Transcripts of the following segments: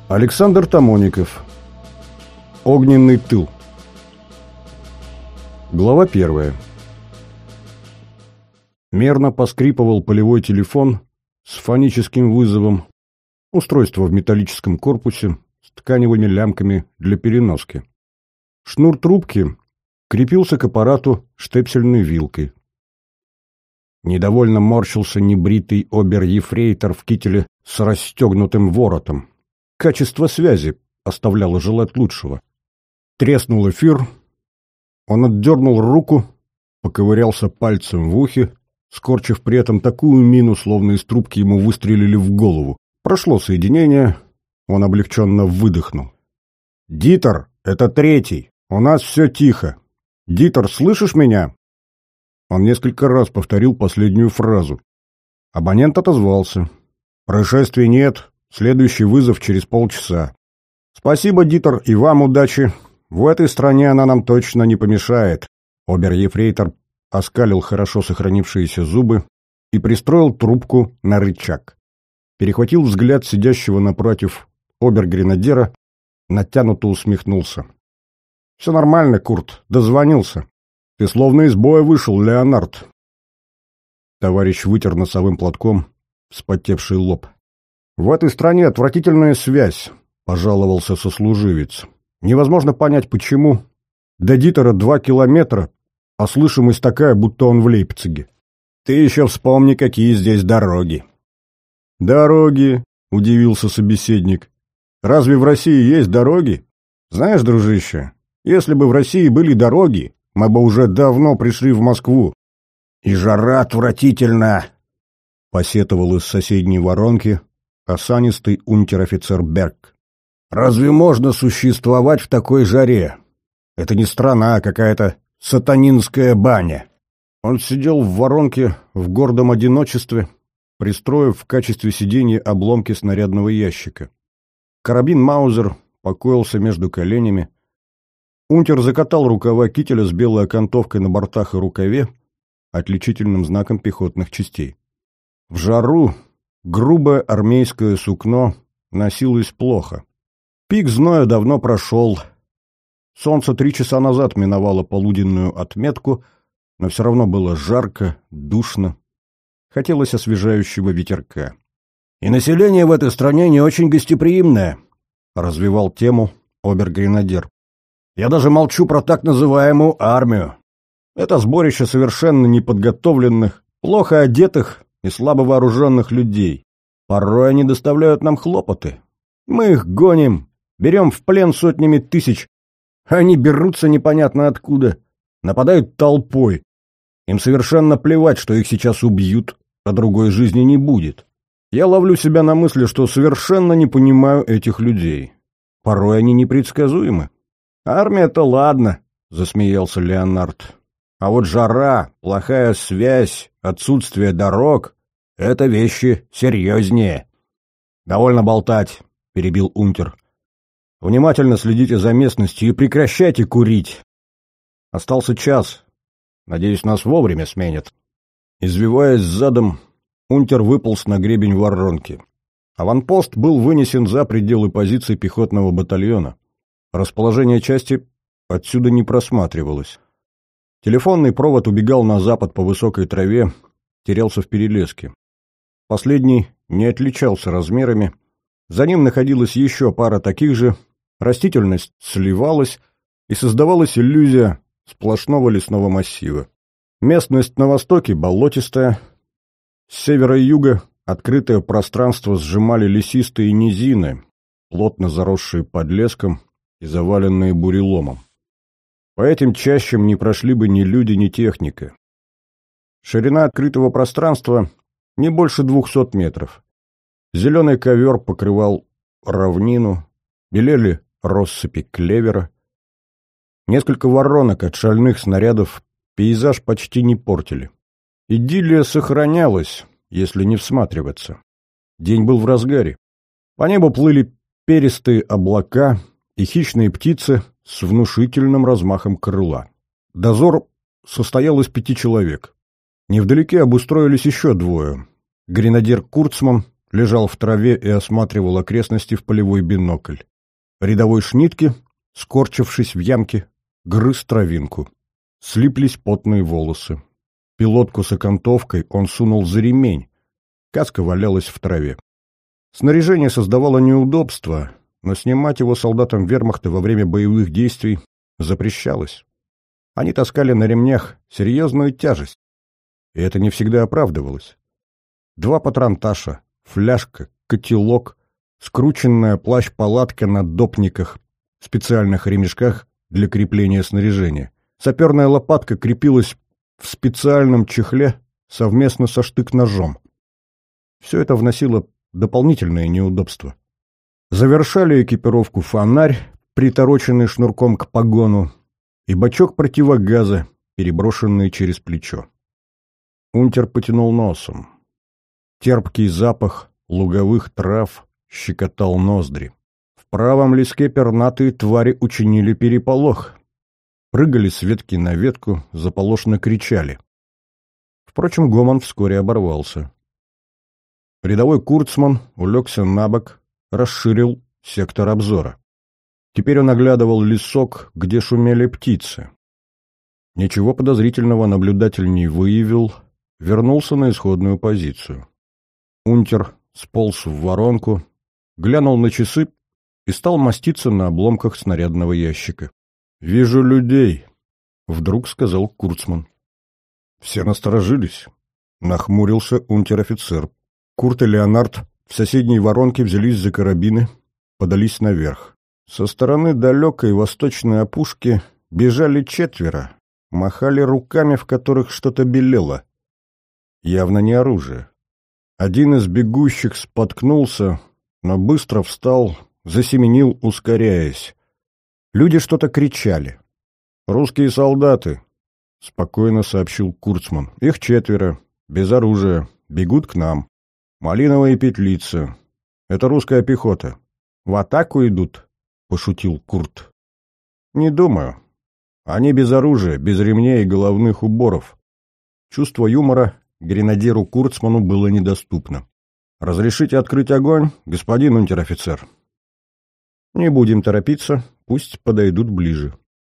Александр Тамоников. Огненный тыл. Глава 1. Мерно поскрипывал полевой телефон с фоническим вызовом, устройство в металлическом корпусе с тканевыми лямками для переноски. Шнур трубки крепился к аппарату штепсельной вилкой. Недовольно морщился небритый обер-ефрейтор в кителе с расстегнутым воротом. Качество связи оставляло желать лучшего. Треснул эфир. Он отдернул руку, поковырялся пальцем в ухе, скорчив при этом такую мину, словно из трубки ему выстрелили в голову. Прошло соединение, он облегченно выдохнул. «Дитер, это третий. У нас все тихо. Дитер, слышишь меня?» Он несколько раз повторил последнюю фразу. Абонент отозвался. «Происшествий нет. Следующий вызов через полчаса. Спасибо, Дитер, и вам удачи. В этой стране она нам точно не помешает». Обер-ефрейтор оскалил хорошо сохранившиеся зубы и пристроил трубку на рычаг. Перехватил взгляд сидящего напротив обер-гренадера, натянуто усмехнулся. «Все нормально, Курт, дозвонился. Ты словно из боя вышел, Леонард». Товарищ вытер носовым платком вспотевший лоб. «В этой стране отвратительная связь», — пожаловался сослуживец. «Невозможно понять, почему. До Дитера 2 километра, а слышимость такая, будто он в Лейпциге. Ты еще вспомни, какие здесь дороги». «Дороги», — удивился собеседник. «Разве в России есть дороги? Знаешь, дружище, если бы в России были дороги, мы бы уже давно пришли в Москву». «И жара отвратительна», — посетовал из соседней воронки осанистый унтер-офицер Берг. «Разве можно существовать в такой жаре? Это не страна, а какая-то сатанинская баня». Он сидел в воронке в гордом одиночестве, пристроив в качестве сиденья обломки снарядного ящика. Карабин Маузер покоился между коленями. Унтер закатал рукава кителя с белой окантовкой на бортах и рукаве, отличительным знаком пехотных частей. В жару грубое армейское сукно носилось плохо. Пик зноя давно прошел. Солнце 3 часа назад миновало полуденную отметку, но все равно было жарко, душно. Хотелось освежающего ветерка. «И население в этой стране не очень гостеприимное», — развивал тему обер-гренадер. «Я даже молчу про так называемую армию. Это сборище совершенно неподготовленных, плохо одетых и слабо вооруженных людей. Порой они доставляют нам хлопоты. Мы их гоним, берем в плен сотнями тысяч. Они берутся непонятно откуда, нападают толпой. Им совершенно плевать, что их сейчас убьют, а другой жизни не будет. Я ловлю себя на мысли, что совершенно не понимаю этих людей. Порой они непредсказуемы. Армия-то ладно», — засмеялся Леонард. «А вот жара, плохая связь, отсутствие дорог — это вещи серьезнее». «Довольно болтать», — перебил унтер. «Внимательно следите за местностью и прекращайте курить. Остался час. Надеюсь, нас вовремя сменят». Извиваясь задом, унтер выполз на гребень воронки. Аванпост был вынесен за пределы позиций пехотного батальона. Расположение части отсюда не просматривалось. Телефонный провод убегал на запад по высокой траве, терялся в перелеске. Последний не отличался размерами. За ним находилась еще пара таких же. Растительность сливалась, и создавалась иллюзия сплошного лесного массива. Местность на востоке болотистая. С севера и юга открытое пространство сжимали лесистые низины, плотно заросшие подлеском и заваленные буреломом. По этим чащам не прошли бы ни люди, ни техника. Ширина открытого пространства не больше 200 метров. Зеленый ковер покрывал равнину, белели россыпи клевера. Несколько воронок от шальных снарядов пейзаж почти не портили. Идиллия сохранялась, если не всматриваться. День был в разгаре. По небу плыли перистые облака и хищные птицы с внушительным размахом крыла. Дозор состоял из 5 человек. Невдалеке обустроились еще 2. Гренадер Курцман лежал в траве и осматривал окрестности в полевой бинокль. Рядовой Шнитке, скорчившись в ямке, грыз травинку. Слиплись потные волосы. Пилотку с окантовкой он сунул за ремень. Каска валялась в траве. Снаряжение создавало неудобства, но снимать его солдатам вермахта во время боевых действий запрещалось. Они таскали на ремнях серьезную тяжесть, и это не всегда оправдывалось. 2 патронташа, фляжка, котелок, скрученная плащ-палатка на допниках, специальных ремешках для крепления снаряжения. Саперная лопатка крепилась в специальном чехле совместно со штык-ножом. Все это вносило дополнительные неудобства. Завершали экипировку фонарь, притороченный шнурком к погону, и бачок противогаза, переброшенный через плечо. Унтер потянул носом. Терпкий запах луговых трав щекотал ноздри. В правом леске пернатые твари учинили переполох. Прыгали с ветки на ветку, заполошно кричали. Впрочем, гомон вскоре оборвался. Рядовой Курцман улегся на бок, расширил сектор обзора. Теперь он оглядывал лесок, где шумели птицы. Ничего подозрительного наблюдатель не выявил, вернулся на исходную позицию. Унтер сполз в воронку, глянул на часы и стал маститься на обломках снарядного ящика. «Вижу людей», — вдруг сказал Курцман. Все насторожились. Нахмурился унтер-офицер. Курт и Леонард в соседней воронке взялись за карабины, подались наверх. Со стороны далекой восточной опушки бежали 4, махали руками, в которых что-то белело. Явно не оружие. Один из бегущих споткнулся, но быстро встал, засеменил, ускоряясь. Люди что-то кричали. «Русские солдаты», — спокойно сообщил Курцман. «Их 4, без оружия, бегут к нам. Малиновые петлицы. Это русская пехота. В атаку идут?» — пошутил Курт. «Не думаю. Они без оружия, без ремней и головных уборов». Чувство юмора гренадеру Курцману было недоступно. «Разрешите открыть огонь, господин унтер-офицер?» «Не будем торопиться, пусть подойдут ближе».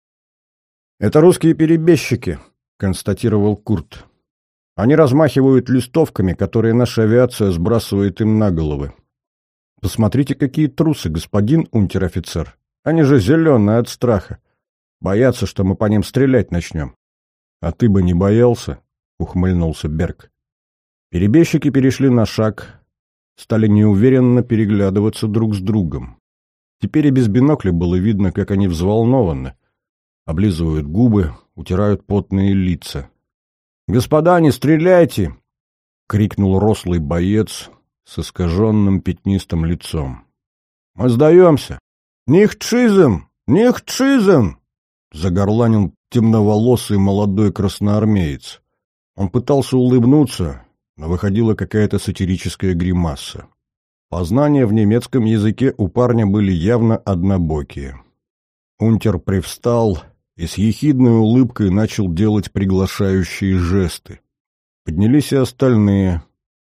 «Это русские перебежчики», — констатировал Курт. «Они размахивают листовками, которые наша авиация сбрасывает им на головы. Посмотрите, какие трусы, господин унтер-офицер. Они же зеленые от страха. Боятся, что мы по ним стрелять начнем». «А ты бы не боялся?» — ухмыльнулся Берг. Перебежчики перешли на шаг, стали неуверенно переглядываться друг с другом. Теперь и без бинокля было видно, как они взволнованы. Облизывают губы, утирают потные лица. «Господа, не стреляйте!» — крикнул рослый боец с искаженным пятнистым лицом. «Мы сдаемся!» «Нихтшизм! Нихтшизм!» — загорланил темноволосый молодой красноармеец. Он пытался улыбнуться, но выходила какая-то сатирическая гримаса. Познания в немецком языке у парня были явно однобокие. Унтер привстал и с ехидной улыбкой начал делать приглашающие жесты. Поднялись и остальные.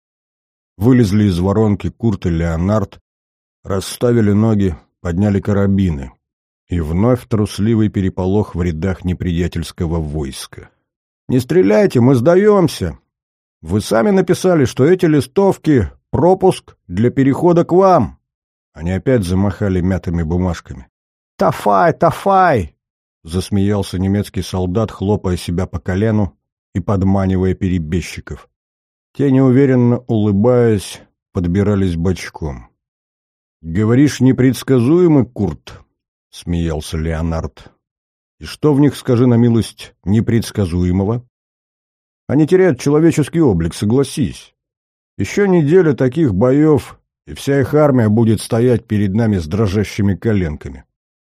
Вылезли из воронки Курт и Леонард, расставили ноги, подняли карабины. И вновь трусливый переполох в рядах неприятельского войска. «Не стреляйте, мы сдаемся! Вы сами написали, что эти листовки — пропуск для перехода к вам!» Они опять замахали мятыми бумажками. «Тафай, тафай!» — засмеялся немецкий солдат, хлопая себя по колену и подманивая перебежчиков. Те, неуверенно улыбаясь, подбирались бочком. «Говоришь, непредсказуемый, Курт?» — смеялся Леонард. «И что в них, скажи на милость, непредсказуемого? Они теряют человеческий облик, согласись. Еще неделя таких боев, и вся их армия будет стоять перед нами с дрожащими коленками».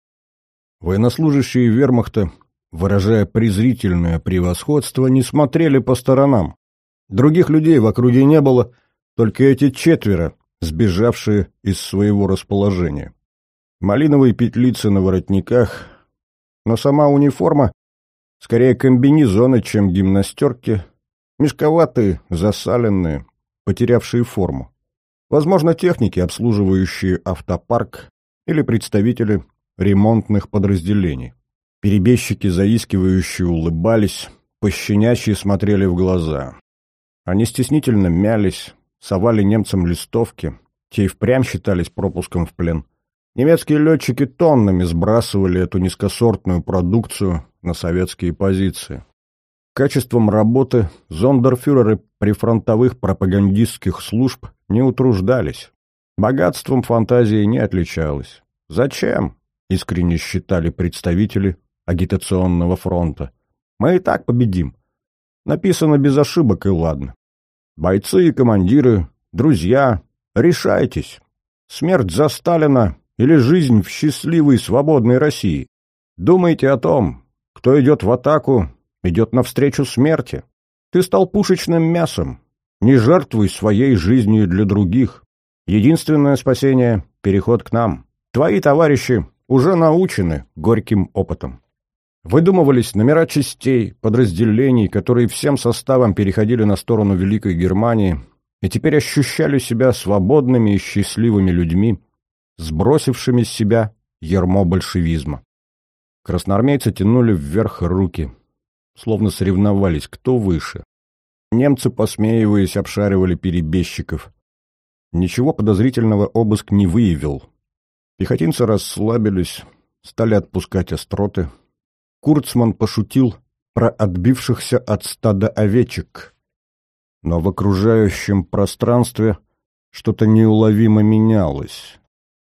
Военнослужащие вермахта, выражая презрительное превосходство, не смотрели по сторонам. Других людей в округе не было, только эти 4, сбежавшие из своего расположения. Малиновые петлицы на воротниках, но сама униформа, скорее комбинезоны, чем гимнастерки, мешковатые, засаленные, потерявшие форму. Возможно, техники, обслуживающие автопарк, или представители ремонтных подразделений. Перебежчики заискивающие улыбались, пощенячьи смотрели в глаза. Они стеснительно мялись, совали немцам листовки, те и впрямь считались пропуском в плен. Немецкие летчики тоннами сбрасывали эту низкосортную продукцию на советские позиции. Качеством работы зондерфюреры прифронтовых пропагандистских служб не утруждались. Богатством фантазии не отличалось. Зачем? Искренне считали представители агитационного фронта. Мы и так победим. Написано без ошибок, и ладно. Бойцы и командиры, друзья, решайтесь. Смерть за Сталина или жизнь в счастливой свободной России. Думайте о том, кто идет в атаку, идет навстречу смерти. Ты стал пушечным мясом. Не жертвуй своей жизнью для других. Единственное спасение — переход к нам. Твои товарищи уже научены горьким опытом. Выдумывались номера частей, подразделений, которые всем составом переходили на сторону Великой Германии и теперь ощущали себя свободными и счастливыми людьми, сбросившими с себя ярмо большевизма. Красноармейцы тянули вверх руки, словно соревновались, кто выше. Немцы, посмеиваясь, обшаривали перебежчиков. Ничего подозрительного обыск не выявил. Пехотинцы расслабились, стали отпускать остроты. Курцман пошутил про отбившихся от стада овечек. Но в окружающем пространстве что-то неуловимо менялось.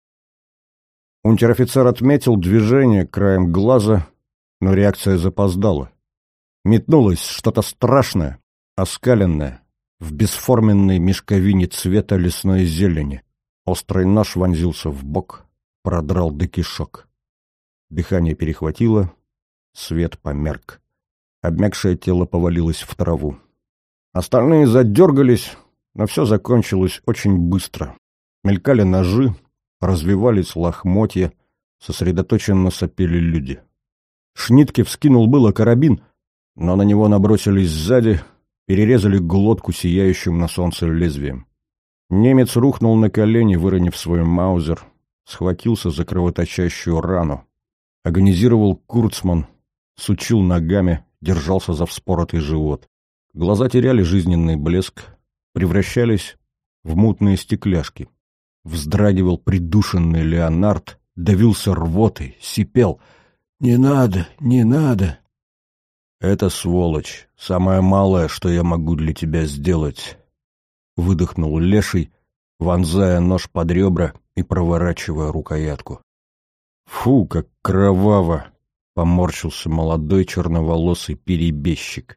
Унтер-офицер отметил движение краем глаза, но реакция запоздала. Метнулось что-то страшное, оскаленное, в бесформенной мешковине цвета лесной зелени. Острый нож вонзился в бок, продрал до кишок. Дыхание перехватило, свет померк. Обмякшее тело повалилось в траву. Остальные задергались, но все закончилось очень быстро. Мелькали ножи, развивались лохмотья, сосредоточенно сопели люди. Шнитке вскинул было карабин, но на него набросились сзади, перерезали глотку сияющим на солнце лезвием. Немец рухнул на колени, выронив свой маузер, схватился за кровоточащую рану. Агонизировал Курцман, сучил ногами, держался за вспоротый живот. Глаза теряли жизненный блеск, превращались в мутные стекляшки. Вздрагивал придушенный Леонард, давился рвотой, сипел. «Не надо, не надо!» «Это, сволочь, самое малое, что я могу для тебя сделать», — выдохнул Леший, вонзая нож под ребра и проворачивая рукоятку. «Фу, как кроваво!» — поморщился молодой черноволосый перебежчик.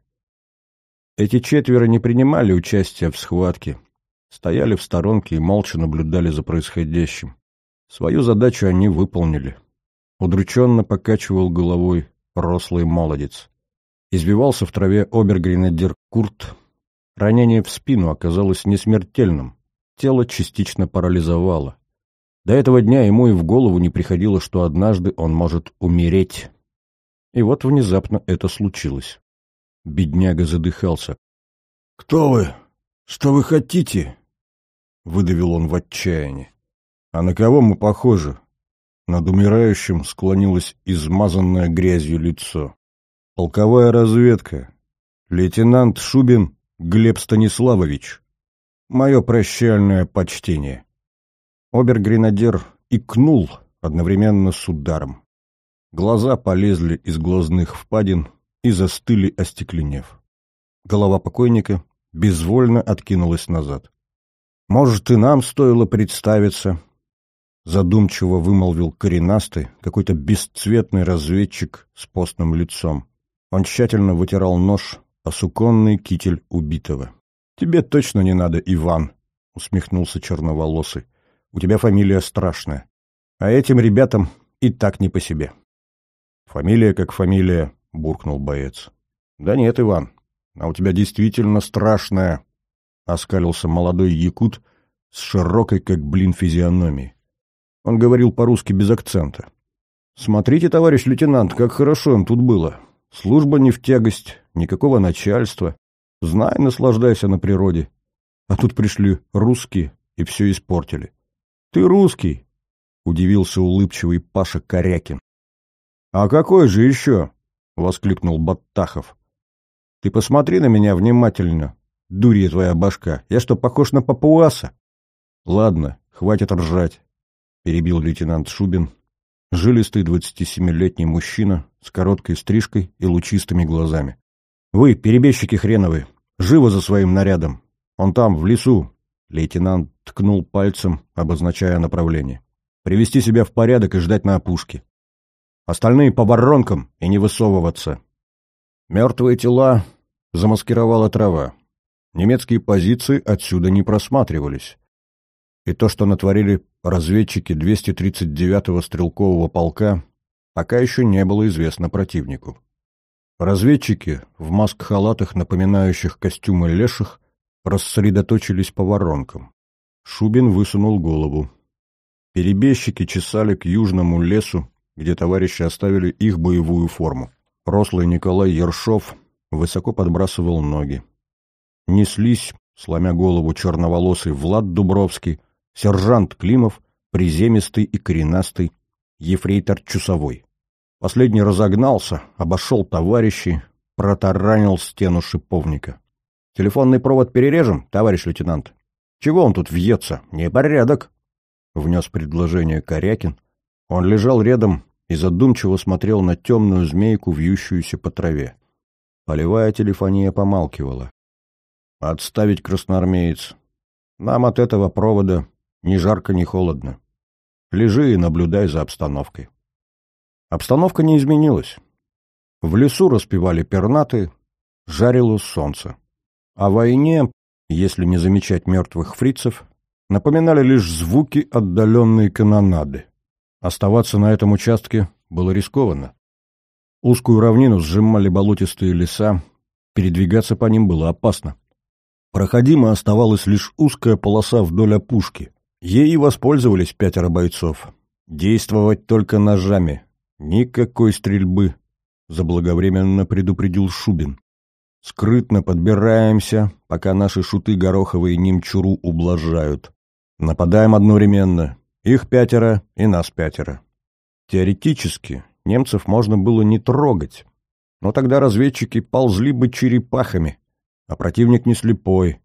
Эти четверо не принимали участия в схватке, стояли в сторонке и молча наблюдали за происходящим. Свою задачу они выполнили. Удрученно покачивал головой рослый молодец. Избивался в траве обер-гренадер Курт. Ранение в спину оказалось несмертельным. Тело частично парализовало. До этого дня ему и в голову не приходило, что однажды он может умереть. И вот внезапно это случилось. Бедняга задыхался. «Кто вы? Что вы хотите?» — выдавил он в отчаянии. «А на кого мы похожи?» Над умирающим склонилось измазанное грязью лицо. «Полковая разведка. Лейтенант Шубин Глеб Станиславович. Мое прощальное почтение». Обер-гренадер икнул одновременно с ударом. Глаза полезли из глазных впадин и застыли, остекленев. Голова покойника безвольно откинулась назад. «Может, и нам стоило представиться?» Задумчиво вымолвил коренастый, какой-то бесцветный разведчик с постным лицом. Он тщательно вытирал нож о суконный китель убитого. «Тебе точно не надо, Иван», — усмехнулся черноволосый. «У тебя фамилия страшная. А этим ребятам и так не по себе». «Фамилия как фамилия», — буркнул боец. «Да нет, Иван, а у тебя действительно страшная», — оскалился молодой якут с широкой, как блин, физиономией. Он говорил по-русски без акцента. «Смотрите, товарищ лейтенант, как хорошо им тут было. Служба не в тягость, никакого начальства. Знай, наслаждайся на природе. А тут пришли русские, и все испортили. «Ты русский?» — удивился улыбчивый Паша Корякин. «А какой же еще?» — воскликнул Баттахов. «Ты посмотри на меня внимательно, дурья твоя башка. Я что, похож на папуаса?» «Ладно, хватит ржать», — перебил лейтенант Шубин, жилистый 27-летний мужчина с короткой стрижкой и лучистыми глазами. «Вы, перебежчики хреновы, живо за своим нарядом. Он там, в лесу», — лейтенант ткнул пальцем, обозначая направление. «Привести себя в порядок и ждать на опушке. Остальные по воронкам и не высовываться». Мертвые тела замаскировала трава. Немецкие позиции отсюда не просматривались. И то, что натворили разведчики 239-го стрелкового полка, пока еще не было известно противнику. Разведчики в маск-халатах, напоминающих костюмы леших, рассредоточились по воронкам. Шубин высунул голову. Перебежчики чесали к южному лесу, где товарищи оставили их боевую форму. Рослый Николай Ершов высоко подбрасывал ноги. Неслись, сломя голову, черноволосый Влад Дубровский, сержант Климов, приземистый и коренастый, ефрейтор Чусовой. Последний разогнался, обошел товарищей, протаранил стену шиповника. «Телефонный провод перережем, товарищ лейтенант?» «Чего он тут вьется? Непорядок!» — внес предложение Корякин. Он лежал рядом и задумчиво смотрел на темную змейку, вьющуюся по траве. Полевая телефония помалкивала. «Отставить, красноармеец. Нам от этого провода ни жарко, ни холодно. Лежи и наблюдай за обстановкой». Обстановка не изменилась. В лесу распевали пернаты, жарило солнце. О войне, если не замечать мертвых фрицев, напоминали лишь звуки отдаленной канонады. Оставаться на этом участке было рискованно. Узкую равнину сжимали болотистые леса, передвигаться по ним было опасно. Проходима оставалась лишь узкая полоса вдоль опушки. Ей и воспользовались 5 бойцов. Действовать только ножами. Никакой стрельбы, заблаговременно предупредил Шубин. Скрытно подбираемся, пока наши шуты Гороховы и Немчуру ублажают. Нападаем одновременно. Их 5 и нас 5. Теоретически немцев можно было не трогать, но тогда разведчики ползли бы черепахами, а противник не слепой.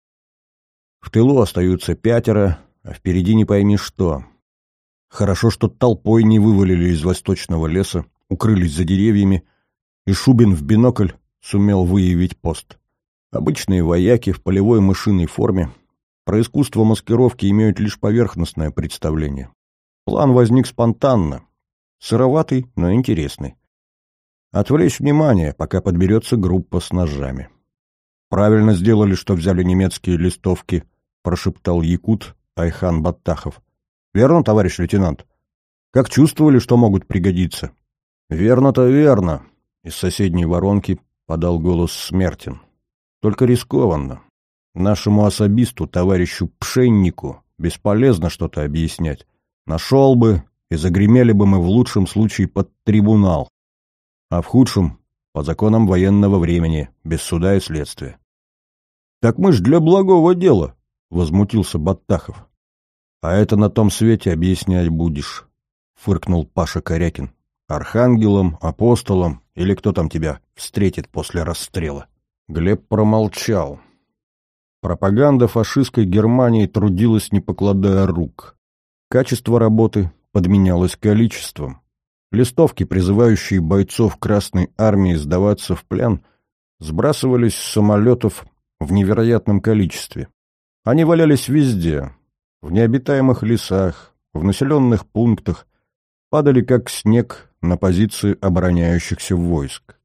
В тылу остаются 5, а впереди не пойми что. Хорошо, что толпой не вывалили из восточного леса, укрылись за деревьями, и Шубин в бинокль сумел выявить пост. Обычные вояки в полевой мышиной форме про искусство маскировки имеют лишь поверхностное представление. План возник спонтанно, сыроватый, но интересный. Отвлечь внимание, пока подберется группа с ножами. «Правильно сделали, что взяли немецкие листовки», — прошептал якут Айхан Баттахов. «Верно, товарищ лейтенант? Как чувствовали, что могут пригодиться?» «Верно-то верно», — из соседней воронки подал голос Смертин. «Только рискованно. Нашему особисту, товарищу Пшеннику, бесполезно что-то объяснять. Нашел бы, и загремели бы мы в лучшем случае под трибунал, а в худшем — по законам военного времени, без суда и следствия». «Так мы ж для благого дела», — возмутился Баттахов. «А это на том свете объяснять будешь», — фыркнул Паша Корякин. «Архангелом, апостолом или кто там тебя встретит после расстрела?» Глеб промолчал. Пропаганда фашистской Германии трудилась, не покладая рук. Качество работы подменялось количеством. Листовки, призывающие бойцов Красной Армии сдаваться в плен, сбрасывались с самолетов в невероятном количестве. Они валялись везде, в необитаемых лесах, в населенных пунктах, падали как снег на позиции обороняющихся войск.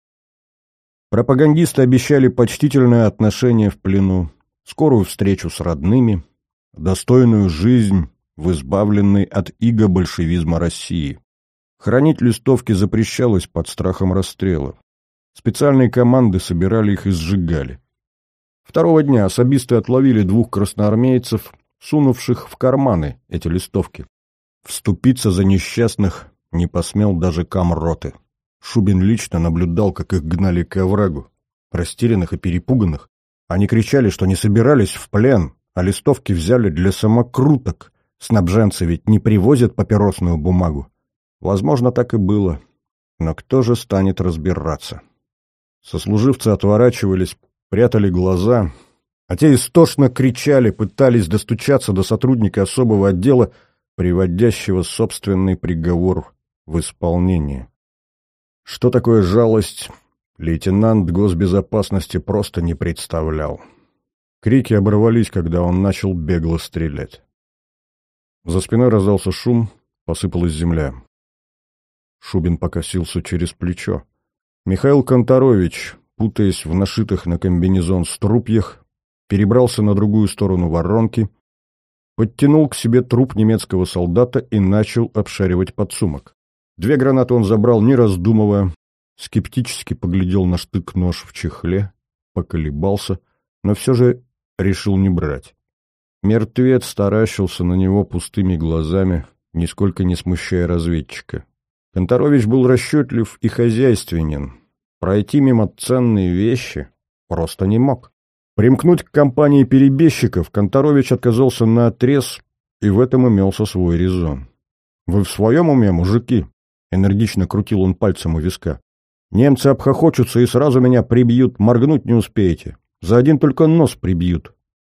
Пропагандисты обещали почтительное отношение в плену, скорую встречу с родными, достойную жизнь в избавленной от иго большевизма России. Хранить листовки запрещалось под страхом расстрела. Специальные команды собирали их и сжигали. Второго дня особисты отловили 2 красноармейцев, сунувших в карманы эти листовки. Вступиться за несчастных не посмел даже камроты. Шубин лично наблюдал, как их гнали к оврагу. Растерянных и перепуганных. Они кричали, что не собирались в плен, а листовки взяли для самокруток. Снабженцы ведь не привозят папиросную бумагу. Возможно, так и было. Но кто же станет разбираться? Сослуживцы отворачивались, прятали глаза, а те истошно кричали, пытались достучаться до сотрудника особого отдела, приводящего собственный приговор в исполнение. Что такое жалость, лейтенант госбезопасности просто не представлял. Крики оборвались, когда он начал бегло стрелять. За спиной раздался шум, посыпалась земля. Шубин покосился через плечо. Михаил Конторович, путаясь в нашитых на комбинезон струпьях, перебрался на другую сторону воронки, подтянул к себе труп немецкого солдата и начал обшаривать подсумок. 2 гранаты он забрал, не раздумывая, скептически поглядел на штык-нож в чехле, поколебался, но все же решил не брать. Мертвец таращился на него пустыми глазами, нисколько не смущая разведчика. Конторович был расчетлив и хозяйственен. Пройти мимо ценные вещи просто не мог. Примкнуть к компании перебежчиков Конторович отказался наотрез, и в этом имелся свой резон. «Вы в своем уме, мужики?» — энергично крутил он пальцем у виска. «Немцы обхохочутся и сразу меня прибьют, моргнуть не успеете. За один только нос прибьют».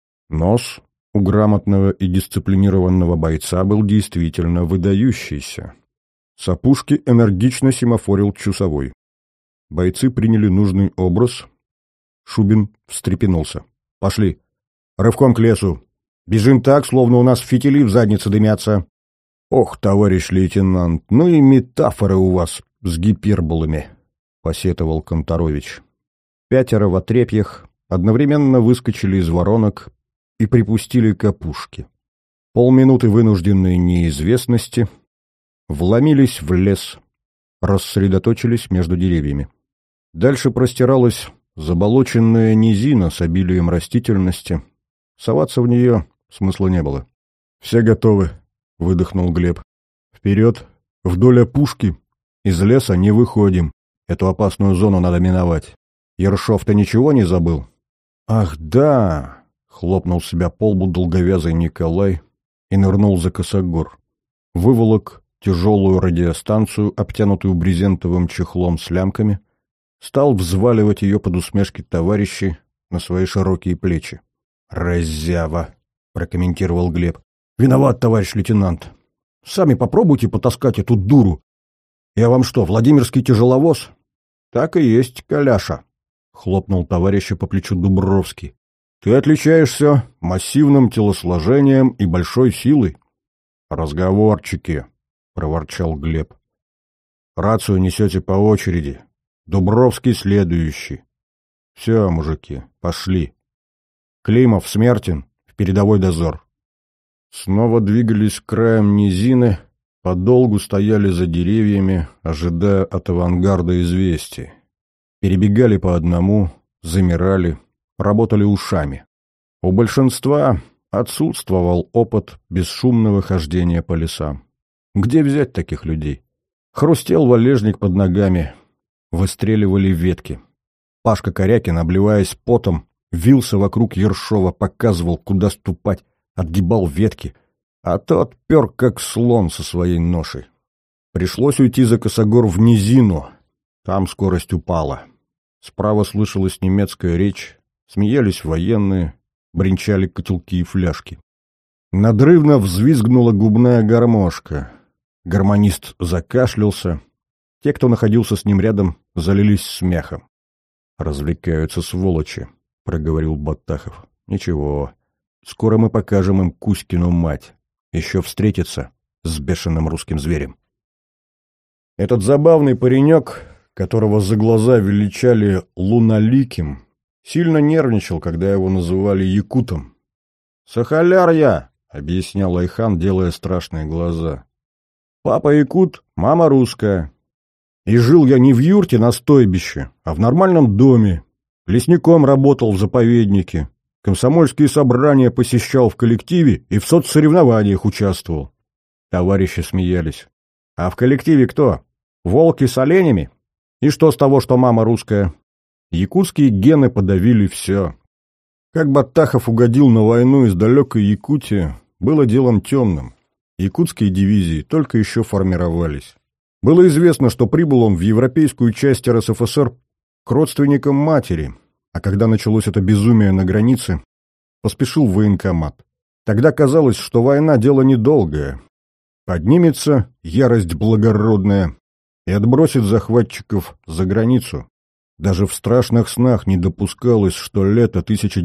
Нос у грамотного и дисциплинированного бойца был действительно выдающийся. С опушки энергично семафорил часовой. Бойцы приняли нужный образ. Шубин встрепенулся. «Пошли. Рывком к лесу. Бежим так, словно у нас фитили в заднице дымятся». «Ох, товарищ лейтенант, ну и метафоры у вас с гиперболами», — посетовал Конторович. 5 в отрепьях одновременно выскочили из воронок и припустили к опушке. Полминуты вынужденной неизвестности, вломились в лес, рассредоточились между деревьями. Дальше простиралась заболоченная низина с обилием растительности. Соваться в нее смысла не было. «Все готовы», — выдохнул Глеб. «Вперед, вдоль опушки. Из леса не выходим. Эту опасную зону надо миновать. Ершов, ты ничего не забыл?» «Ах, да!» — хлопнул себя по лбу долговязый Николай и нырнул за косогор. Выволок тяжелую радиостанцию, обтянутую брезентовым чехлом с лямками, стал взваливать ее под усмешки товарищей на свои широкие плечи. «Раззява!» — прокомментировал Глеб. «Виноват, товарищ лейтенант. Сами попробуйте потаскать эту дуру. Я вам что, Владимирский тяжеловоз?» «Так и есть, Коляша», — хлопнул товарища по плечу Дубровский. «Ты отличаешься массивным телосложением и большой силой». «Разговорчики», — проворчал Глеб. «Рацию несете по очереди. Дубровский следующий. Все, мужики, пошли. Климов, Смертин, в передовой дозор». Снова двигались краем низины, подолгу стояли за деревьями, ожидая от авангарда известий. Перебегали по одному, замирали, работали ушами. У большинства отсутствовал опыт бесшумного хождения по лесам. Где взять таких людей? Хрустел валежник под ногами, выстреливали ветки. Пашка Корякин, обливаясь потом, вился вокруг Ершова, показывал, куда ступать, отгибал ветки, а тот пер, как слон со своей ношей. Пришлось уйти за косогор в низину, там скорость упала. Справа слышалась немецкая речь, смеялись военные, бренчали котелки и фляжки. Надрывно взвизгнула губная гармошка. Гармонист закашлялся. Те, кто находился с ним рядом, залились смехом. «Развлекаются сволочи», — проговорил Батахов. «Ничего, скоро мы покажем им Кузькину мать. Еще встретиться с бешеным русским зверем». Этот забавный паренек, которого за глаза величали луналиким, сильно нервничал, когда его называли якутом. «Сахаляр я», — объяснял Айхан, делая страшные глаза. «Папа якут, мама русская. И жил я не в юрте на стойбище, а в нормальном доме. Лесником работал в заповеднике, комсомольские собрания посещал в коллективе и в соцсоревнованиях участвовал». Товарищи смеялись. «А в коллективе кто? Волки с оленями? И что с того, что мама русская?» Якутские гены подавили все. Как Баттахов угодил на войну из далекой Якутии, было делом темным. Якутские дивизии только еще формировались. Было известно, что прибыл он в европейскую часть РСФСР к родственникам матери, а когда началось это безумие на границе, поспешил в военкомат. Тогда казалось, что война — дело недолгое. Поднимется ярость благородная и отбросит захватчиков за границу. Даже в страшных снах не допускалось, что лето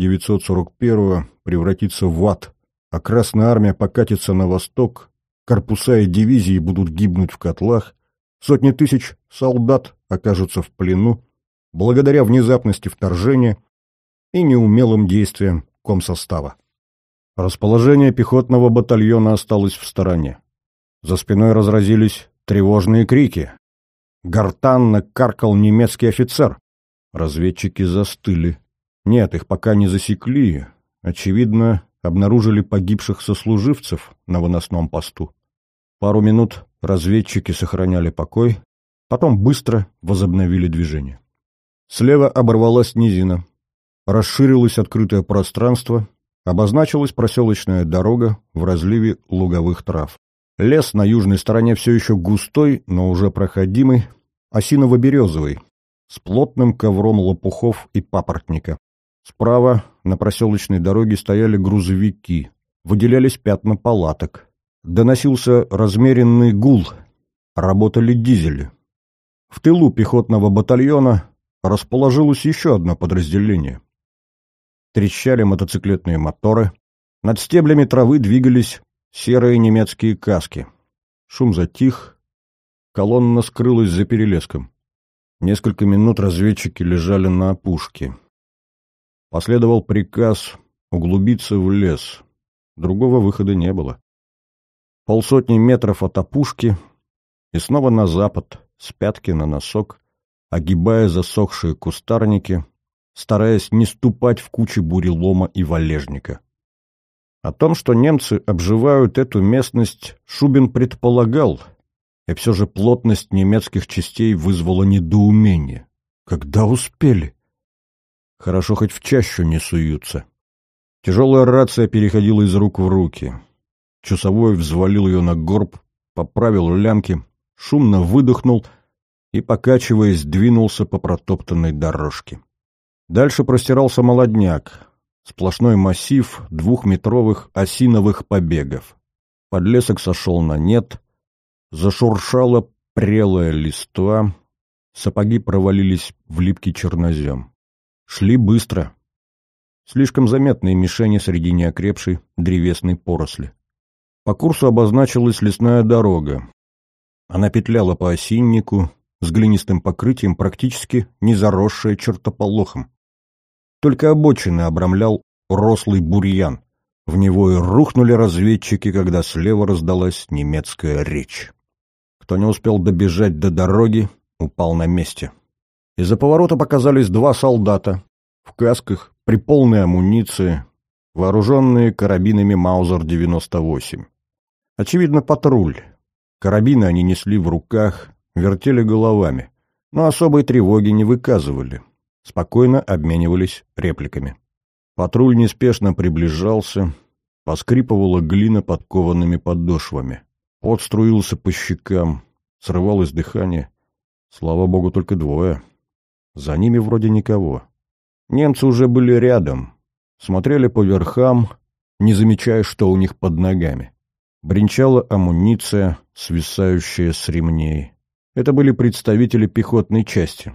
1941-го превратится в ад, а Красная Армия покатится на восток, корпуса и дивизии будут гибнуть в котлах, сотни тысяч солдат окажутся в плену благодаря внезапности вторжения и неумелым действиям комсостава. Расположение пехотного батальона осталось в стороне. За спиной разразились тревожные крики. Гортанно каркал немецкий офицер. Разведчики застыли. Нет, их пока не засекли. Очевидно, обнаружили погибших сослуживцев на выносном посту. Пару минут разведчики сохраняли покой, потом быстро возобновили движение. Слева оборвалась низина. Расширилось открытое пространство, обозначилась проселочная дорога в разливе луговых трав. Лес на южной стороне все еще густой, но уже проходимый, осиново-березовый, с плотным ковром лопухов и папоротника. Справа на проселочной дороге стояли грузовики, выделялись пятна палаток. Доносился размеренный гул, работали дизели. В тылу пехотного батальона расположилось еще одно подразделение. Трещали мотоциклетные моторы, над стеблями травы двигались серые немецкие каски. Шум затих, колонна скрылась за перелеском. Несколько минут разведчики лежали на опушке. Последовал приказ углубиться в лес. Другого выхода не было. Полсотни метров от опушки и снова на запад, с пятки на носок, огибая засохшие кустарники, стараясь не ступать в кучи бурелома и валежника. О том, что немцы обживают эту местность, Шубин предполагал, и все же плотность немецких частей вызвала недоумение. Когда успели? Хорошо, хоть в чащу не суются. Тяжелая рация переходила из рук в руки. Часовой взвалил ее на горб, поправил лямки, шумно выдохнул и, покачиваясь, двинулся по протоптанной дорожке. Дальше простирался молодняк, сплошной массив двухметровых осиновых побегов. Подлесок сошел на нет, зашуршала прелая листва, сапоги провалились в липкий чернозем. Шли быстро. Слишком заметные мишени среди неокрепшей древесной поросли. По курсу обозначилась лесная дорога. Она петляла по осиннику, с глинистым покрытием, практически не заросшая чертополохом. Только обочины обрамлял рослый бурьян. В него и рухнули разведчики, когда слева раздалась немецкая речь. Кто не успел добежать до дороги, упал на месте. Из-за поворота показались два солдата в касках, при полной амуниции, вооруженные карабинами Маузер-98. Очевидно, патруль. Карабины они несли в руках, вертели головами, но особой тревоги не выказывали. Спокойно обменивались репликами. Патруль неспешно приближался, поскрипывала глина под коваными подошвами. Пот струился по щекам, срывалось дыхание. Слава богу, только двое. За ними вроде никого. Немцы уже были рядом, смотрели по верхам, не замечая, что у них под ногами. Бренчала амуниция, свисающая с ремней. Это были представители пехотной части.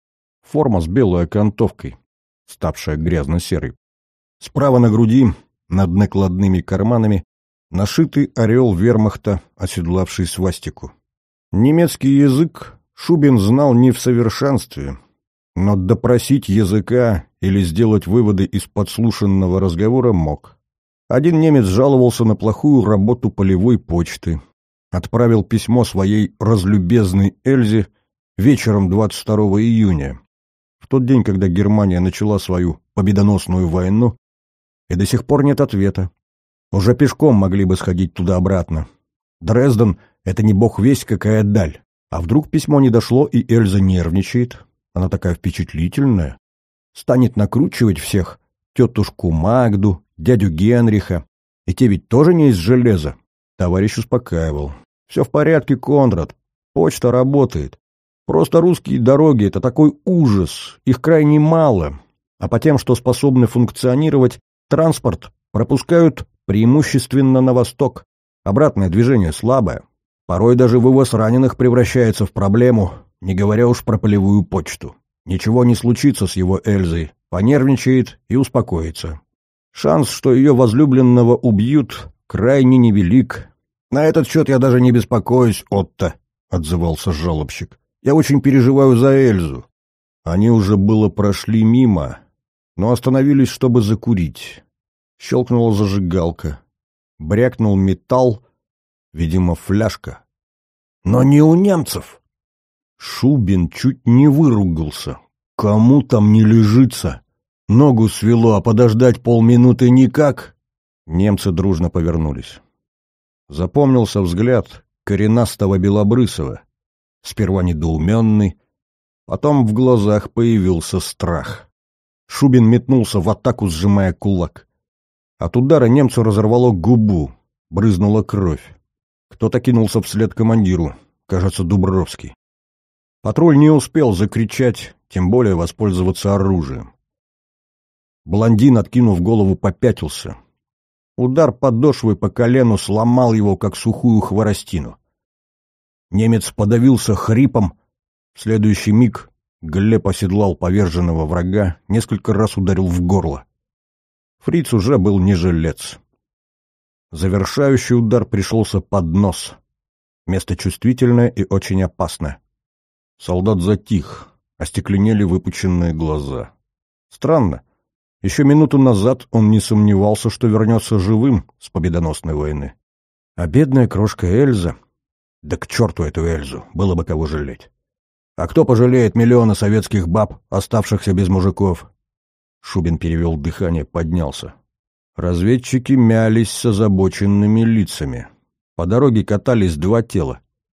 Форма с белой окантовкой, ставшая грязно-серой. Справа на груди, над накладными карманами, нашитый орел вермахта, оседлавший свастику. Немецкий язык Шубин знал не в совершенстве, но допросить языка или сделать выводы из подслушанного разговора мог. Один немец жаловался на плохую работу полевой почты. Отправил письмо своей разлюбезной Эльзе вечером 22 июня, в тот день, когда Германия начала свою победоносную войну, и до сих пор нет ответа. Уже пешком могли бы сходить туда-обратно. Дрезден — это не бог весть какая даль. А вдруг письмо не дошло, и Эльза нервничает? Она такая впечатлительная. Станет накручивать всех, тетушку Магду, дядю Генриха. И те ведь тоже не из железа. Товарищ успокаивал. «Все в порядке, Конрад. Почта работает. Просто русские дороги — это такой ужас. Их крайне мало. А по тем, что способны функционировать, транспорт пропускают преимущественно на восток. Обратное движение слабое. Порой даже вывоз раненых превращается в проблему, не говоря уж про полевую почту. Ничего не случится с его Эльзой. Понервничает и успокоится. Шанс, что ее возлюбленного убьют, крайне невелик. На этот счет я даже не беспокоюсь, Отто», — отзывался жалобщик. «Я очень переживаю за Эльзу». Они уже было прошли мимо, но остановились, чтобы закурить. Щелкнула зажигалка. Брякнул металл, видимо, фляжка. «Но не у немцев!» Шубин чуть не выругался. «Кому там не лежится? Ногу свело, а подождать полминуты никак?» Немцы дружно повернулись. Запомнился взгляд коренастого Белобрысова, сперва недоуменный, потом в глазах появился страх. Шубин метнулся в атаку, сжимая кулак. От удара немцу разорвало губу, брызнула кровь. Кто-то кинулся вслед командиру, кажется, Дубровский. Патруль не успел закричать, тем более воспользоваться оружием. Блондин, откинув голову, попятился. Удар подошвой по колену сломал его, как сухую хворостину. Немец подавился хрипом. В следующий миг Глеб оседлал поверженного врага, несколько раз ударил в горло. Фриц уже был не жилец. Завершающий удар пришелся под нос. Место чувствительное и очень опасное. Солдат затих, остекленели выпученные глаза. Странно. Еще минуту назад он не сомневался, что вернется живым с победоносной войны. А бедная крошка Эльза... Да к черту эту Эльзу, было бы кого жалеть. А кто пожалеет миллионы советских баб, оставшихся без мужиков? Шубин перевел дыхание, поднялся. Разведчики мялись с озабоченными лицами. По дороге катались два тела.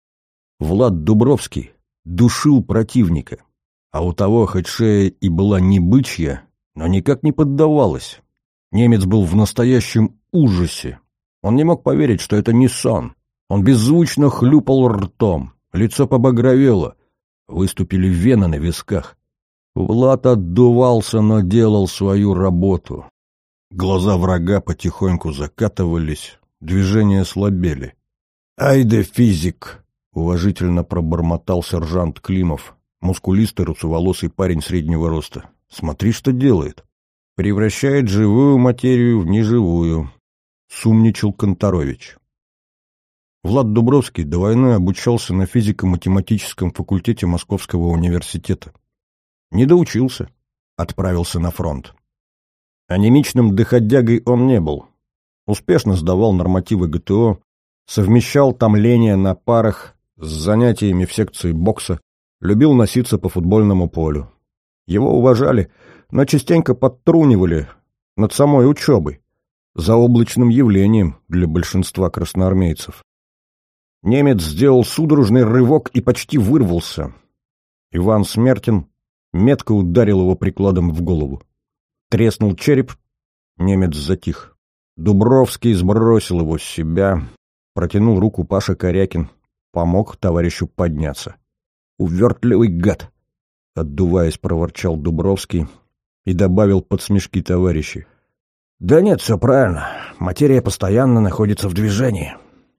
Влад Дубровский душил противника, а у того хоть шея и была не бычья, но никак не поддавалась. Немец был в настоящем ужасе. Он не мог поверить, что это не сон. Он беззвучно хлюпал ртом, лицо побагровело, выступили вены на висках. Влад отдувался, но делал свою работу. Глаза врага потихоньку закатывались, движения слабели. «Ай да физик!» — уважительно пробормотал сержант Климов, мускулистый русоволосый парень среднего роста. «Смотри, что делает. Превращает живую материю в неживую», — сумничал Конторович. Влад Дубровский до войны обучался на физико-математическом факультете Московского университета. Не доучился, отправился на фронт. Анемичным доходягой он не был. Успешно сдавал нормативы ГТО, совмещал томление на парах с занятиями в секции бокса, любил носиться по футбольному полю. Его уважали, но частенько подтрунивали над самой учебой, заоблачным явлением для большинства красноармейцев. Немец сделал судорожный рывок и почти вырвался. Иван Смертин метко ударил его прикладом в голову. Треснул череп, немец затих. Дубровский сбросил его с себя, протянул руку Паша Корякин, помог товарищу подняться. «Увертливый гад!» — отдуваясь, проворчал Дубровский и добавил под смешки товарищей. «Да нет, все правильно. Материя постоянно находится в движении».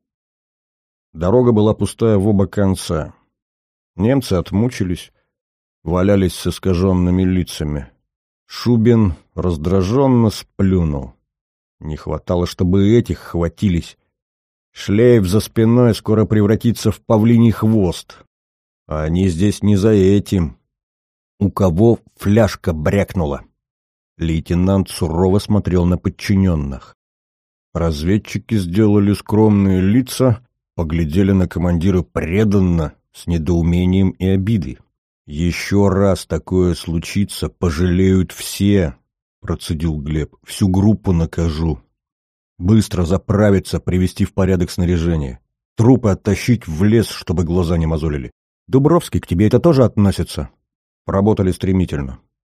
Дорога была пустая в оба конца. Немцы отмучились, валялись с искаженными лицами. Шубин раздраженно сплюнул. Не хватало, чтобы этих хватились. Шлейф за спиной скоро превратится в павлиний хвост. А они здесь не за этим. У кого фляжка брякнула? Лейтенант сурово смотрел на подчиненных. Разведчики сделали скромные лица, поглядели на командира преданно, с недоумением и обидой. «Еще раз такое случится, пожалеют все», — процедил Глеб. «Всю группу накажу. Быстро заправиться, привести в порядок снаряжение. Трупы оттащить в лес, чтобы глаза не мозолили. Дубровский, к тебе это тоже относится?» Поработали стремительно.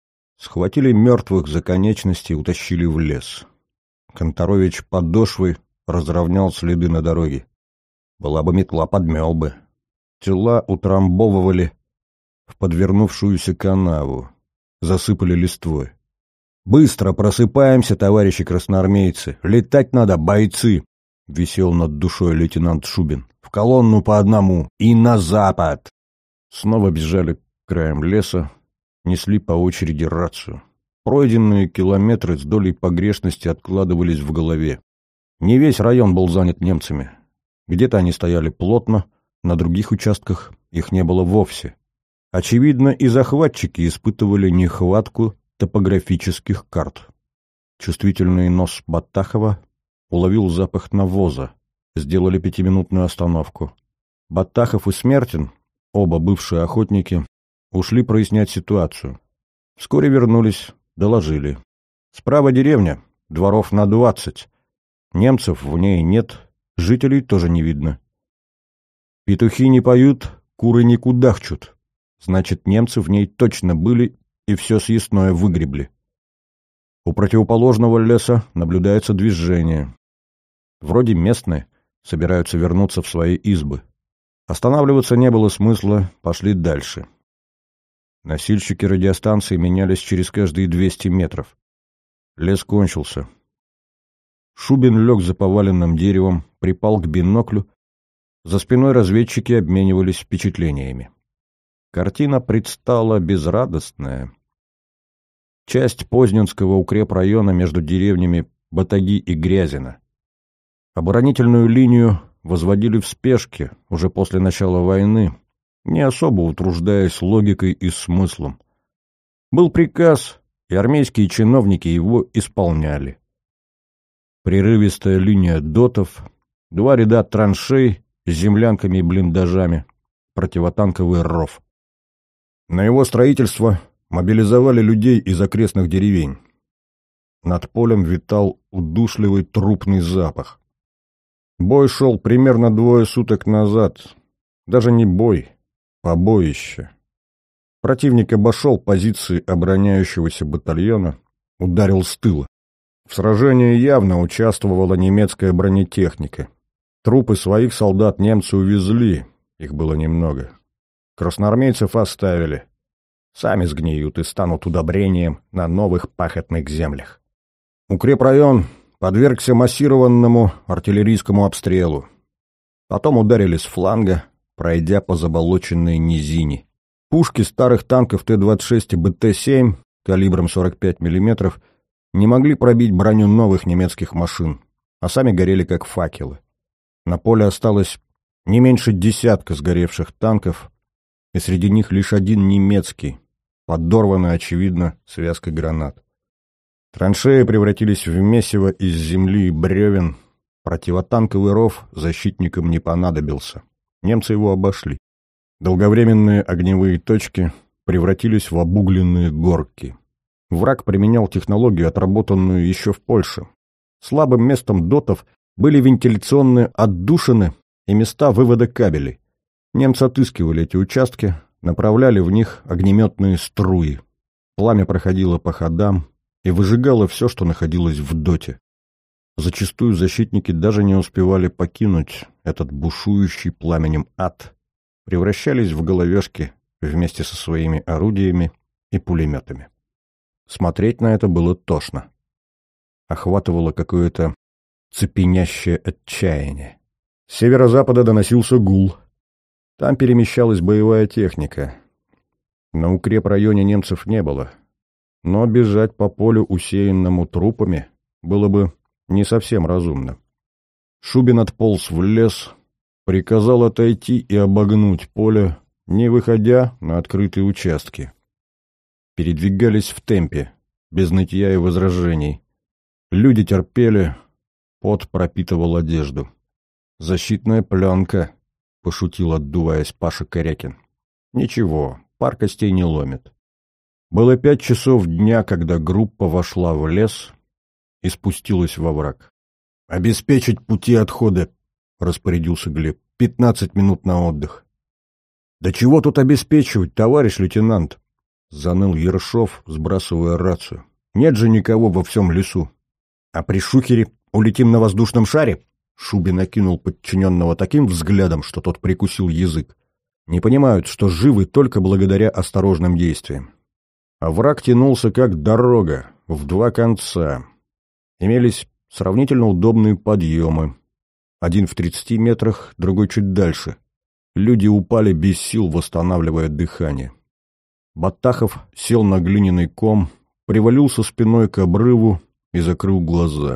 Схватили мертвых за конечности и утащили в лес. Конторович подошвой разровнял следы на дороге. Была бы метла, подмел бы. Тела утрамбовывали в подвернувшуюся канаву, засыпали листвой. «Быстро просыпаемся, товарищи красноармейцы! Летать надо, бойцы!» — висел над душой лейтенант Шубин. «В колонну по одному и на запад!» Снова бежали краем леса, несли по очереди рацию. Пройденные километры с долей погрешности откладывались в голове. Не весь район был занят немцами. Где-то они стояли плотно, на других участках их не было вовсе. Очевидно, и захватчики испытывали нехватку топографических карт. Чувствительный нос Батахова уловил запах навоза. Сделали 5-минутную остановку. Батахов и Смертин, оба бывшие охотники, ушли прояснять ситуацию. Вскоре вернулись, доложили. Справа деревня, дворов на 20. Немцев в ней нет, жителей тоже не видно. Петухи не поют, куры не кудахчут. Значит, немцы в ней точно были и все съестное выгребли. У противоположного леса наблюдается движение. Вроде местные собираются вернуться в свои избы. Останавливаться не было смысла, пошли дальше. Носильщики радиостанции менялись через каждые 200 метров. Лес кончился. Шубин лег за поваленным деревом, припал к биноклю. За спиной разведчики обменивались впечатлениями. Картина предстала безрадостная. Часть Позненского укрепрайона между деревнями Батаги и Грязино. Оборонительную линию возводили в спешке, уже после начала войны, не особо утруждаясь логикой и смыслом. Был приказ, и армейские чиновники его исполняли. Прерывистая линия дотов, 2 ряда траншей с землянками и блиндажами, противотанковый ров. На его строительство мобилизовали людей из окрестных деревень. Над полем витал удушливый трупный запах. Бой шел примерно 2 суток назад. Даже не бой, побоище. Противник обошел позиции обороняющегося батальона, ударил с тыла. В сражении явно участвовала немецкая бронетехника. Трупы своих солдат немцы увезли, их было немного. Красноармейцев оставили. Сами сгниют и станут удобрением на новых пахотных землях. Укрепрайон подвергся массированному артиллерийскому обстрелу. Потом ударили с фланга, пройдя по заболоченной низине. Пушки старых танков Т-26 и БТ-7 калибром 45 мм не могли пробить броню новых немецких машин, а сами горели как факелы. На поле осталось не меньше десятка сгоревших танков, и среди них лишь один немецкий, подорванный, очевидно, связкой гранат. Траншеи превратились в месиво из земли и бревен. Противотанковый ров защитникам не понадобился. Немцы его обошли. Долговременные огневые точки превратились в обугленные горки. Враг применял технологию, отработанную еще в Польше. Слабым местом дотов были вентиляционные отдушины и места вывода кабелей. Немцы отыскивали эти участки, направляли в них огнеметные струи. Пламя проходило по ходам и выжигало все, что находилось в доте. Зачастую защитники даже не успевали покинуть этот бушующий пламенем ад, превращались в головешки вместе со своими орудиями и пулеметами. Смотреть на это было тошно. Охватывало какое-то цепенящее отчаяние. С северо-запада доносился гул. Там перемещалась боевая техника. На укрепрайоне немцев не было. Но бежать по полю, усеянному трупами, было бы не совсем разумно. Шубин отполз в лес, приказал отойти и обогнуть поле, не выходя на открытые участки. Передвигались в темпе, без нытья и возражений. Люди терпели, пот пропитывал одежду. «Защитная пленка», — пошутил, отдуваясь, Паша Корякин. «Ничего, пар костей не ломит». Было 5 часов дня, когда группа вошла в лес и спустилась во враг. «Обеспечить пути отхода», — распорядился Глеб. 15 минут на отдых. «Да чего тут обеспечивать, товарищ лейтенант?» Заныл Ершов, сбрасывая рацию. «Нет же никого во всем лесу. А при Шухере улетим на воздушном шаре?» Шубин окинул подчиненного таким взглядом, что тот прикусил язык. Не понимают, что живы только благодаря осторожным действиям. А враг тянулся как дорога, в два конца. Имелись сравнительно удобные подъемы. Один в 30 метрах, другой чуть дальше. Люди упали без сил, восстанавливая дыхание. Баттахов сел на глиняный ком, привалился спиной к обрыву и закрыл глаза.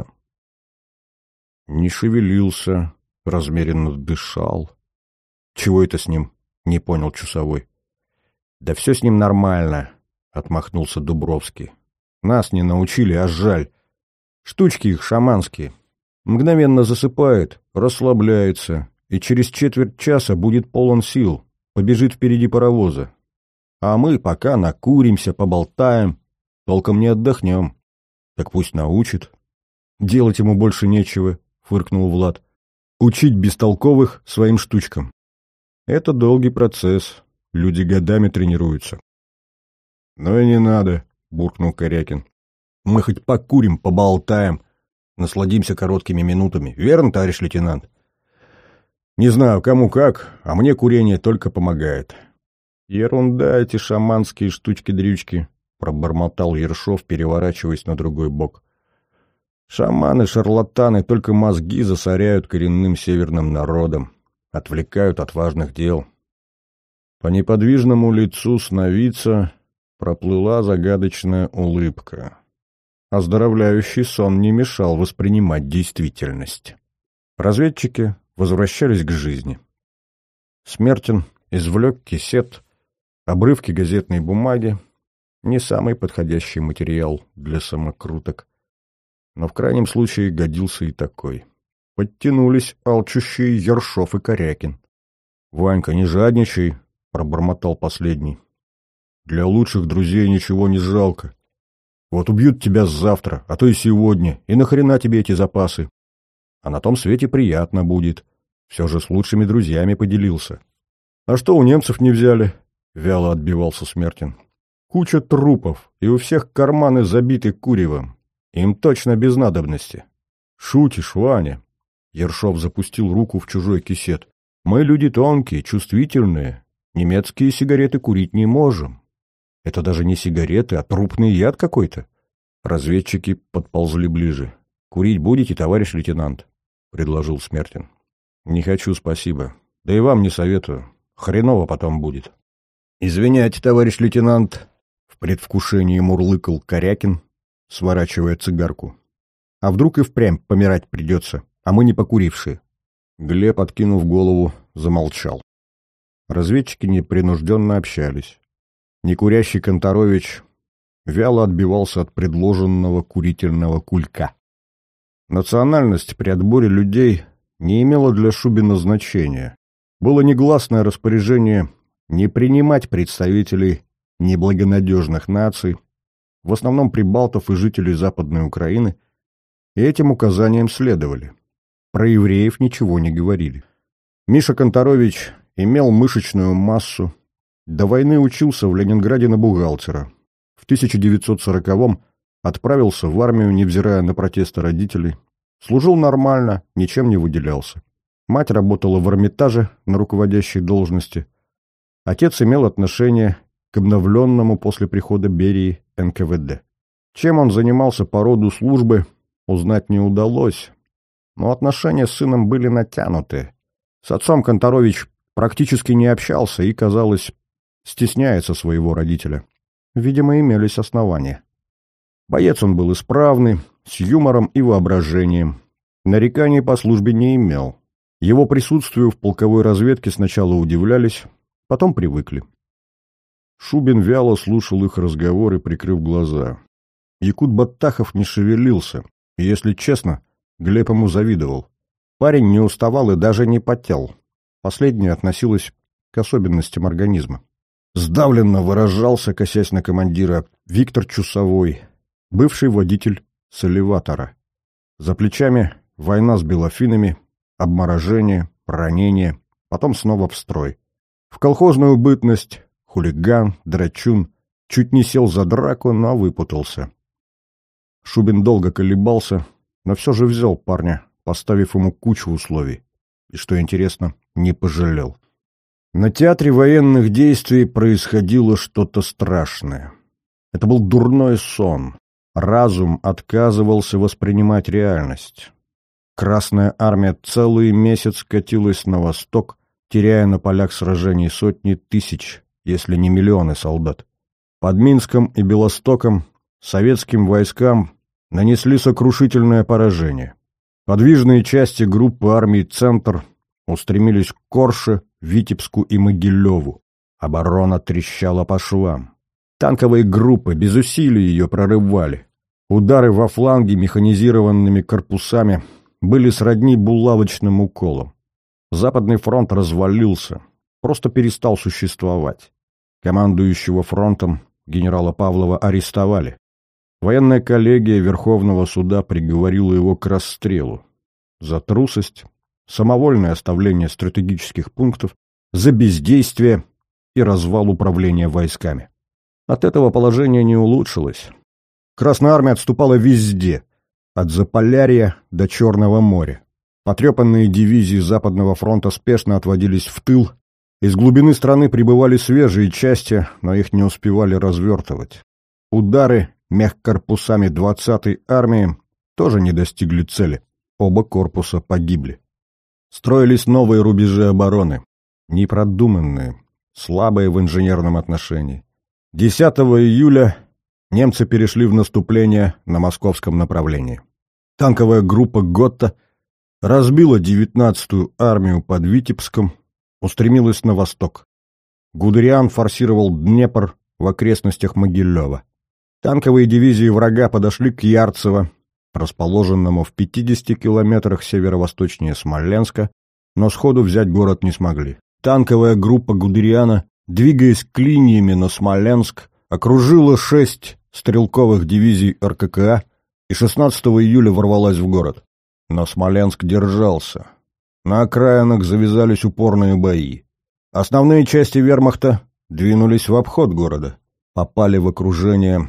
Не шевелился, размеренно дышал. «Чего это с ним?» — не понял часовой. «Да все с ним нормально», — отмахнулся Дубровский. «Нас не научили, а жаль. Штучки их шаманские. Мгновенно засыпает, расслабляется, и через четверть часа будет полон сил, побежит впереди паровоза. А мы пока накуримся, поболтаем, толком не отдохнем. Так пусть научит. Делать ему больше нечего», — фыркнул Влад. «Учить бестолковых своим штучкам. Это долгий процесс, люди годами тренируются». «Ну и не надо», — буркнул Корякин. «Мы хоть покурим, поболтаем, насладимся короткими минутами. Верно, товарищ лейтенант?» «Не знаю, кому как, а мне курение только помогает». «Ерунда эти шаманские штучки-дрючки», — пробормотал Ершов, переворачиваясь на другой бок. «Шаманы-шарлатаны только мозги засоряют коренным северным народам, отвлекают от важных дел». По неподвижному лицу сновидца проплыла загадочная улыбка. Оздоровляющий сон не мешал воспринимать действительность. Разведчики возвращались к жизни. Смертин извлек кисет, обрывки газетной бумаги, не самый подходящий материал для самокруток. Но в крайнем случае годился и такой. Подтянулись алчущие Ершов и Корякин. «Ванька, не жадничай», — пробормотал последний. «Для лучших друзей ничего не жалко. Вот убьют тебя завтра, а то и сегодня, и нахрена тебе эти запасы? А на том свете приятно будет. Все же с лучшими друзьями поделился». «А что у немцев не взяли?» — вяло отбивался Смертин. «Куча трупов, и у всех карманы забиты куревом. Им точно без надобности». «Шутишь, Ваня?» Ершов запустил руку в чужой кисет. «Мы люди тонкие, чувствительные. Немецкие сигареты курить не можем. Это даже не сигареты, а трупный яд какой-то». Разведчики подползли ближе. «Курить будете, товарищ лейтенант?» — предложил Смертин. «Не хочу, спасибо. Да и вам не советую. Хреново потом будет». «Извиняйте, товарищ лейтенант», — в предвкушении мурлыкал Корякин, сворачивая цигарку. «А вдруг и впрямь помирать придется, а мы не покурившие?» Глеб, откинув голову, замолчал. Разведчики непринужденно общались. Некурящий Конторович вяло отбивался от предложенного курительного кулька. Национальность при отборе людей не имела для Шубина значения. Было негласное распоряжение не принимать представителей неблагонадежных наций, в основном прибалтов и жителей Западной Украины, и этим указаниям следовали. Про евреев ничего не говорили. Миша Конторович имел мышечную массу, до войны учился в Ленинграде на бухгалтера. В 1940-м отправился в армию, невзирая на протесты родителей. Служил нормально, ничем не выделялся. Мать работала в Эрмитаже на руководящей должности. Отец имел отношение к обновленному после прихода Берии НКВД. Чем он занимался по роду службы, узнать не удалось, но отношения с сыном были натянуты. С отцом Конторович практически не общался и, казалось, стесняется своего родителя. Видимо, имелись основания. Боец он был исправный, с юмором и воображением. Нареканий по службе не имел. Его присутствию в полковой разведке сначала удивлялись, потом привыкли. Шубин вяло слушал их разговоры, прикрыв глаза. Якут Баттахов не шевелился, и, если честно, Глеб ему завидовал. Парень не уставал и даже не потел. Последнее относилось к особенностям организма. Сдавленно выражался, косясь на командира, Виктор Чусовой, бывший водитель с элеватора. За плечами война с белофинами, обморожение, ранение, потом снова в строй. В колхозную бытность хулиган, драчун, Чуть не сел за драку, но выпутался. Шубин долго колебался, но все же взял парня, поставив ему кучу условий. И, что интересно, не пожалел. На театре военных действий происходило что-то страшное. Это был дурной сон. Разум отказывался воспринимать реальность. Красная армия целый месяц катилась на восток, теряя на полях сражений сотни тысяч, если не миллионы солдат. Под Минском и Белостоком советским войскам нанесли сокрушительное поражение. Подвижные части группы армий «Центр» устремились к Корше, Витебску и Могилеву. Оборона трещала по швам. Танковые группы без усилий ее прорывали. Удары во фланге механизированными корпусами были сродни булавочным уколам. Западный фронт развалился, просто перестал существовать. Командующего фронтом генерала Павлова арестовали. Военная коллегия Верховного суда приговорила его к расстрелу за трусость, самовольное оставление стратегических пунктов, за бездействие и развал управления войсками. От этого положение не улучшилось. Красная армия отступала везде, от Заполярья до Черного моря. Потрепанные дивизии Западного фронта спешно отводились в тыл. Из глубины страны прибывали свежие части, но их не успевали развертывать. Удары мехкорпусами 20-й армии тоже не достигли цели. Оба корпуса погибли. Строились новые рубежи обороны, непродуманные, слабые в инженерном отношении. 10 июля немцы перешли в наступление на московском направлении. Танковая группа Готта разбила 19-ю армию под Витебском, устремилась на восток. Гудериан форсировал Днепр в окрестностях Могилева. Танковые дивизии врага подошли к Ярцево, расположенному в 50 километрах северо-восточнее Смоленска, но сходу взять город не смогли. Танковая группа Гудериана, двигаясь клиньями на Смоленск, окружила 6 стрелковых дивизий РККА и 16 июля ворвалась в город. Но Смоленск держался. На окраинах завязались упорные бои. Основные части вермахта двинулись в обход города. Попали в окружение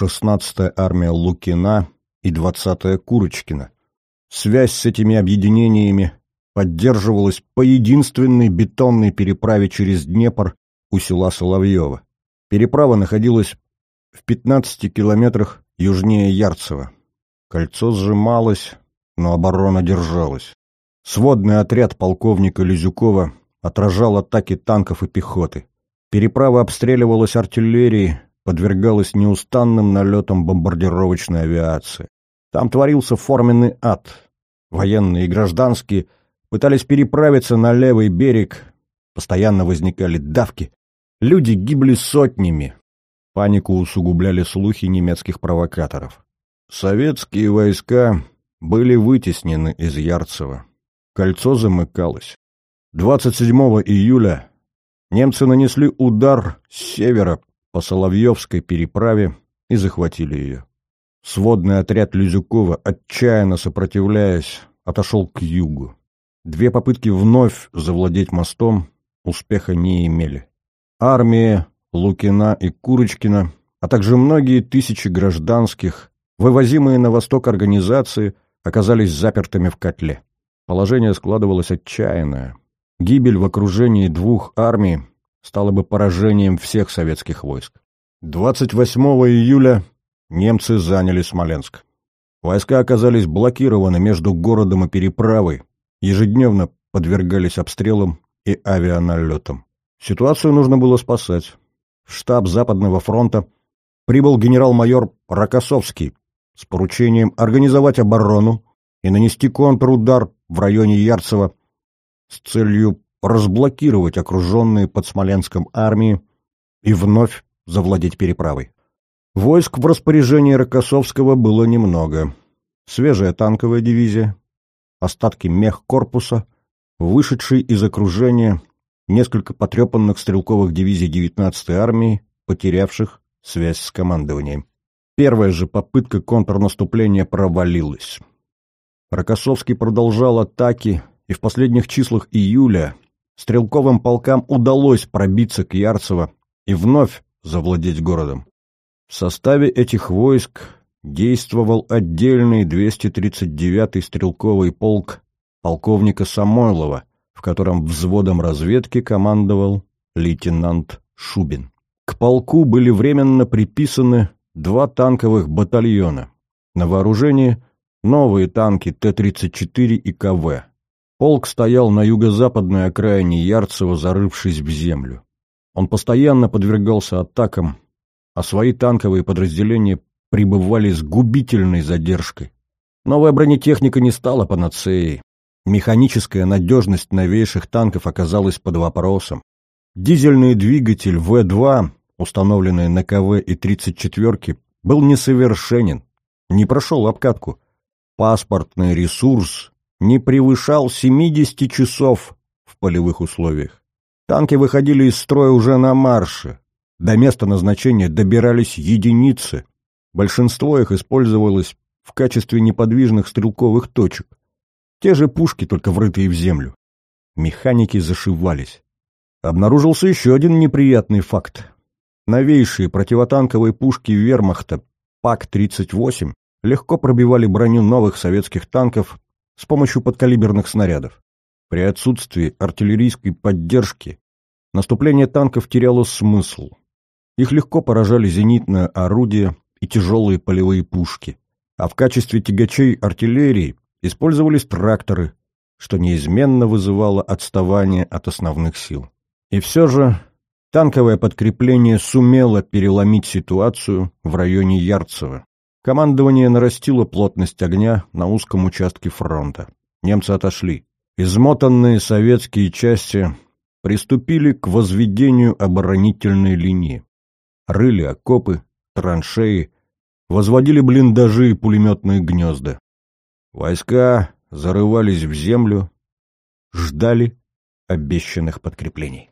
16-я армия Лукина и 20-я Курочкина. Связь с этими объединениями поддерживалась по единственной бетонной переправе через Днепр у села Соловьево. Переправа находилась в 15 километрах южнее Ярцева. Кольцо сжималось, но оборона держалась. Сводный отряд полковника Лизюкова отражал атаки танков и пехоты. Переправа обстреливалась артиллерией, подвергалась неустанным налетам бомбардировочной авиации. Там творился форменный ад. Военные и гражданские пытались переправиться на левый берег, постоянно возникали давки. Люди гибли сотнями. Панику усугубляли слухи немецких провокаторов. Советские войска были вытеснены из Ярцева. Кольцо замыкалось. 27 июля немцы нанесли удар с севера по Соловьевской переправе и захватили ее. Сводный отряд Лизюкова, отчаянно сопротивляясь, отошел к югу. 2 попытки вновь завладеть мостом успеха не имели. Армии Лукина и Курочкина, а также многие тысячи гражданских, вывозимые на восток организации, оказались запертыми в котле. Положение складывалось отчаянное. Гибель в окружении 2 армий стала бы поражением всех советских войск. 28 июля немцы заняли Смоленск. Войска оказались блокированы между городом и переправой, ежедневно подвергались обстрелам и авианалетам. Ситуацию нужно было спасать. В штаб Западного фронта прибыл генерал-майор Рокоссовский с поручением организовать оборону и нанести контрудар в районе Ярцева с целью разблокировать окруженные под Смоленском армии и вновь завладеть переправой. Войск в распоряжении Рокоссовского было немного. Свежая танковая дивизия, остатки мехкорпуса, вышедший из окружения несколько потрепанных стрелковых дивизий 19-й армии, потерявших связь с командованием. Первая же попытка контрнаступления провалилась. Рокоссовский продолжал атаки, и в последних числах июля стрелковым полкам удалось пробиться к Ярцево и вновь завладеть городом. В составе этих войск действовал отдельный 239-й стрелковый полк полковника Самойлова, в котором взводом разведки командовал лейтенант Шубин. К полку были временно приписаны 2 танковых батальона. На вооружении новые танки Т-34 и КВ. Полк стоял на юго-западной окраине Ярцево, зарывшись в землю. Он постоянно подвергался атакам, а свои танковые подразделения пребывали с губительной задержкой. Новая бронетехника не стала панацеей. Механическая надежность новейших танков оказалась под вопросом. Дизельный двигатель В-2, установленный на КВ и 34-ки, был несовершенен, не прошел обкатку. Паспортный ресурс не превышал 70 часов в полевых условиях. Танки выходили из строя уже на марше. До места назначения добирались единицы. Большинство их использовалось в качестве неподвижных стрелковых точек. Те же пушки, только врытые в землю. Механики зашивались. Обнаружился еще один неприятный факт. Новейшие противотанковые пушки вермахта ПАК-38 легко пробивали броню новых советских танков с помощью подкалиберных снарядов. При отсутствии артиллерийской поддержки наступление танков теряло смысл. Их легко поражали зенитное орудие и тяжелые полевые пушки, а в качестве тягачей артиллерии использовались тракторы, что неизменно вызывало отставание от основных сил. И все же танковое подкрепление сумело переломить ситуацию в районе Ярцево. Командование нарастило плотность огня на узком участке фронта. Немцы отошли. Измотанные советские части приступили к возведению оборонительной линии. Рыли окопы, траншеи, возводили блиндажи и пулеметные гнезда. Войска зарывались в землю, ждали обещанных подкреплений.